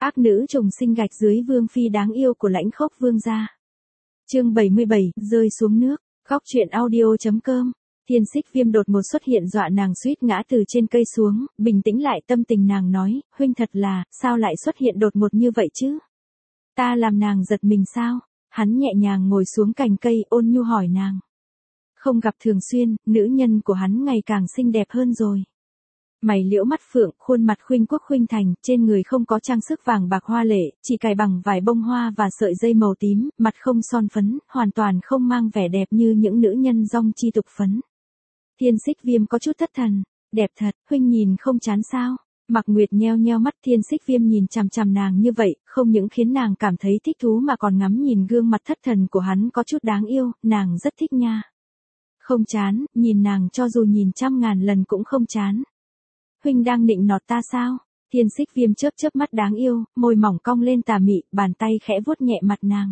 Ác nữ trùng sinh gạch dưới vương phi đáng yêu của Lãnh Khốc vương gia. Chương 77, rơi xuống nước. Góc truyện audio.com. Thiên Xích Viêm đột ngột xuất hiện dọa nàng suýt ngã từ trên cây xuống, bình tĩnh lại tâm tình nàng nói, huynh thật là, sao lại xuất hiện đột ngột như vậy chứ? Ta làm nàng giật mình sao? Hắn nhẹ nhàng ngồi xuống cành cây ôn nhu hỏi nàng. Không gặp thường xuyên, nữ nhân của hắn ngày càng xinh đẹp hơn rồi. Mày liễu mắt phượng, khuôn mặt khuynh quốc khuynh thành, trên người không có trang sức vàng bạc hoa lệ, chỉ cài bằng vài bông hoa và sợi dây màu tím, mặt không son phấn, hoàn toàn không mang vẻ đẹp như những nữ nhân dong chi tục phấn. Thiên Xích Viêm có chút thất thần, đẹp thật, huynh nhìn không chán sao? Mạc Nguyệt nheo nheo mắt. Thiên Xích Viêm nhìn chằm chằm nàng như vậy, không những khiến nàng cảm thấy thích thú mà còn ngắm nhìn gương mặt thất thần của hắn có chút đáng yêu, nàng rất thích nha. Không chán, nhìn nàng cho dù nhìn 100.000 lần cũng không chán. Huynh đang nịnh nọt ta sao? Thiên Xích Viêm chớp chớp mắt đáng yêu, môi mỏng cong lên tà mị, bàn tay khẽ vuốt nhẹ mặt nàng.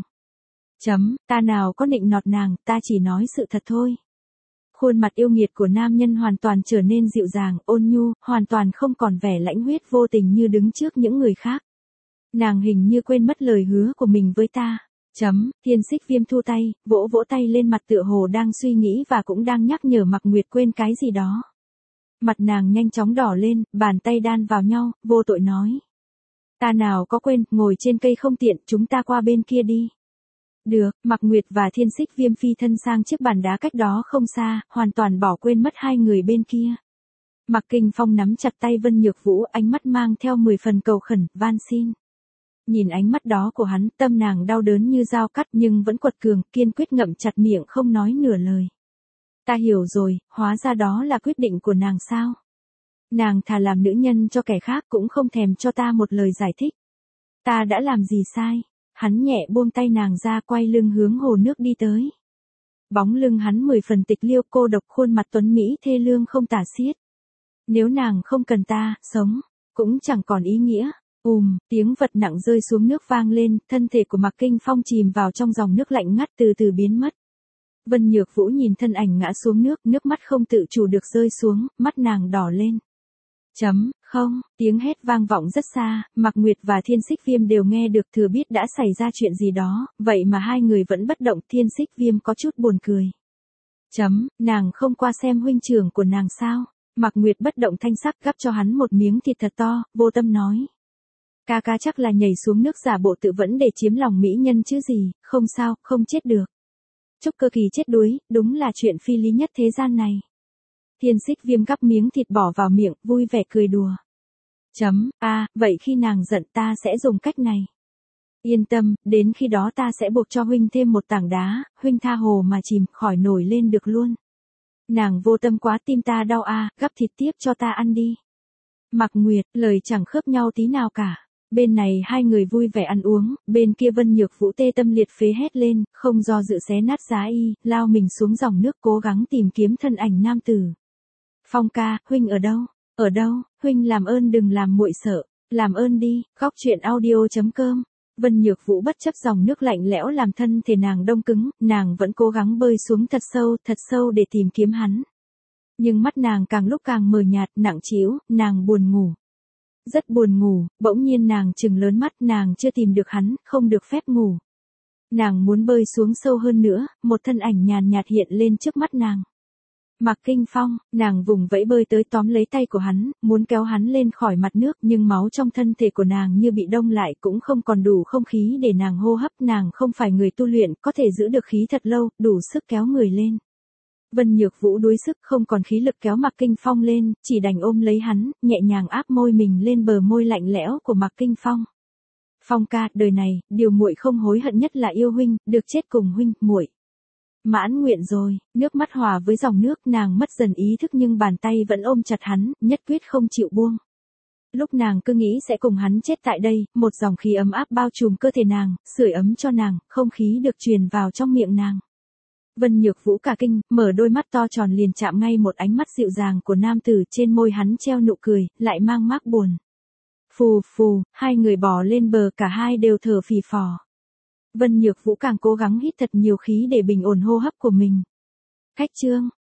Ta nào có nịnh nọt nàng, ta chỉ nói sự thật thôi. Khuôn mặt yêu nghiệt của nam nhân hoàn toàn trở nên dịu dàng, ôn nhu, hoàn toàn không còn vẻ lãnh huyết vô tình như đứng trước những người khác. Nàng hình như quên mất lời hứa của mình với ta. Thiên Xích Viêm thu tay, vỗ vỗ tay lên mặt tựa hồ đang suy nghĩ và cũng đang nhắc nhở Mạc Nguyệt quên cái gì đó. Mặt nàng nhanh chóng đỏ lên, bàn tay đan vào nhau, vô tội nói. Ta nào có quên, ngồi trên cây không tiện, chúng ta qua bên kia đi. Được, Mạc Nguyệt và Thiên Xích Viêm phi thân sang chiếc bàn đá cách đó không xa, hoàn toàn bỏ quên mất hai người bên kia. Mạc Kinh Phong nắm chặt tay Vân Nhược Vũ, ánh mắt mang theo 10 phần cầu khẩn, van xin. Nhìn ánh mắt đó của hắn, tâm nàng đau đớn như dao cắt nhưng vẫn quật cường, kiên quyết ngậm chặt miệng không nói nửa lời. Ta hiểu rồi, hóa ra đó là quyết định của nàng sao? Nàng thà làm nữ nhân cho kẻ khác cũng không thèm cho ta một lời giải thích. Ta đã làm gì sai? Hắn nhẹ buông tay nàng ra, quay lưng hướng hồ nước đi tới. Bóng lưng hắn 10 phần tịch liêu, cô độc, khuôn mặt tuấn mỹ thê lương không tả xiết. Nếu nàng không cần ta, sống, cũng chẳng còn ý nghĩa. Tiếng vật nặng rơi xuống nước vang lên, thân thể của Mạc Kinh Phong chìm vào trong dòng nước lạnh ngắt từ từ biến mất. Vân Nhược Vũ nhìn thân ảnh ngã xuống nước mắt không tự chủ được rơi xuống, mắt nàng đỏ lên. Không, tiếng hét vang vọng rất xa, Mạc Nguyệt và Thiên Xích Viêm đều nghe được, thừa biết đã xảy ra chuyện gì đó, vậy mà hai người vẫn bất động. Thiên Xích Viêm có chút buồn cười. Nàng không qua xem huynh trưởng của nàng sao? Mạc Nguyệt bất động thanh sắc gắp cho hắn một miếng thịt thật to, vô tâm nói. Ca ca chắc là nhảy xuống nước giả bộ tự vẫn để chiếm lòng mỹ nhân chứ gì, không sao, không chết được. Trúc Cơ Kỳ chết đuối, đúng là chuyện phi lý nhất thế gian này. Thiên Xích Viêm gắp miếng thịt bỏ vào miệng, vui vẻ cười đùa. Vậy khi nàng giận ta sẽ dùng cách này. Yên tâm, đến khi đó ta sẽ buộc cho huynh thêm một tảng đá, huynh tha hồ mà chìm, khỏi nổi lên được luôn. Nàng vô tâm quá, tim ta đau gắp thịt tiếp cho ta ăn đi. Mạc Nguyệt, lời chẳng khớp nhau tí nào cả. Bên này hai người vui vẻ ăn uống, bên kia Vân Nhược Vũ tê tâm liệt phế hét lên, không do dự xé nát giá y, lao mình xuống dòng nước cố gắng tìm kiếm thân ảnh nam tử. Phong ca, huynh ở đâu? Ở đâu? Huynh làm ơn đừng làm muội sợ, làm ơn đi. Góc truyện audio.com. Vân Nhược Vũ bất chấp dòng nước lạnh lẽo làm thân thể nàng đông cứng, nàng vẫn cố gắng bơi xuống thật sâu để tìm kiếm hắn. Nhưng mắt nàng càng lúc càng mờ nhạt, nặng trĩu, nàng buồn ngủ. Rất buồn ngủ, bỗng nhiên nàng trừng lớn mắt, nàng chưa tìm được hắn, không được phép ngủ. Nàng muốn bơi xuống sâu hơn nữa, một thân ảnh nhàn nhạt hiện lên trước mắt nàng. Mạc Kinh Phong, nàng vùng vẫy bơi tới tóm lấy tay của hắn, muốn kéo hắn lên khỏi mặt nước nhưng máu trong thân thể của nàng như bị đông lại, cũng không còn đủ không khí để nàng hô hấp. Nàng không phải người tu luyện, có thể giữ được khí thật lâu, đủ sức kéo người lên. Vân Nhược Vũ đuối sức không còn khí lực kéo Mạc Kinh Phong lên, chỉ đành ôm lấy hắn, nhẹ nhàng áp môi mình lên bờ môi lạnh lẽo của Mạc Kinh Phong. Phong ca, đời này, điều muội không hối hận nhất là yêu huynh, được chết cùng huynh, muội mãn nguyện rồi. Nước mắt hòa với dòng nước, nàng mất dần ý thức nhưng bàn tay vẫn ôm chặt hắn, nhất quyết không chịu buông. Lúc nàng cứ nghĩ sẽ cùng hắn chết tại đây, một dòng khí ấm áp bao trùm cơ thể nàng, sưởi ấm cho nàng, không khí được truyền vào trong miệng nàng. Vân Nhược Vũ cả kinh, mở đôi mắt to tròn liền chạm ngay một ánh mắt dịu dàng của nam tử, trên môi hắn treo nụ cười, lại mang mác buồn. Phù, hai người bò lên bờ, cả hai đều thở phì phò. Vân Nhược Vũ càng cố gắng hít thật nhiều khí để bình ổn hô hấp của mình. Khách trương,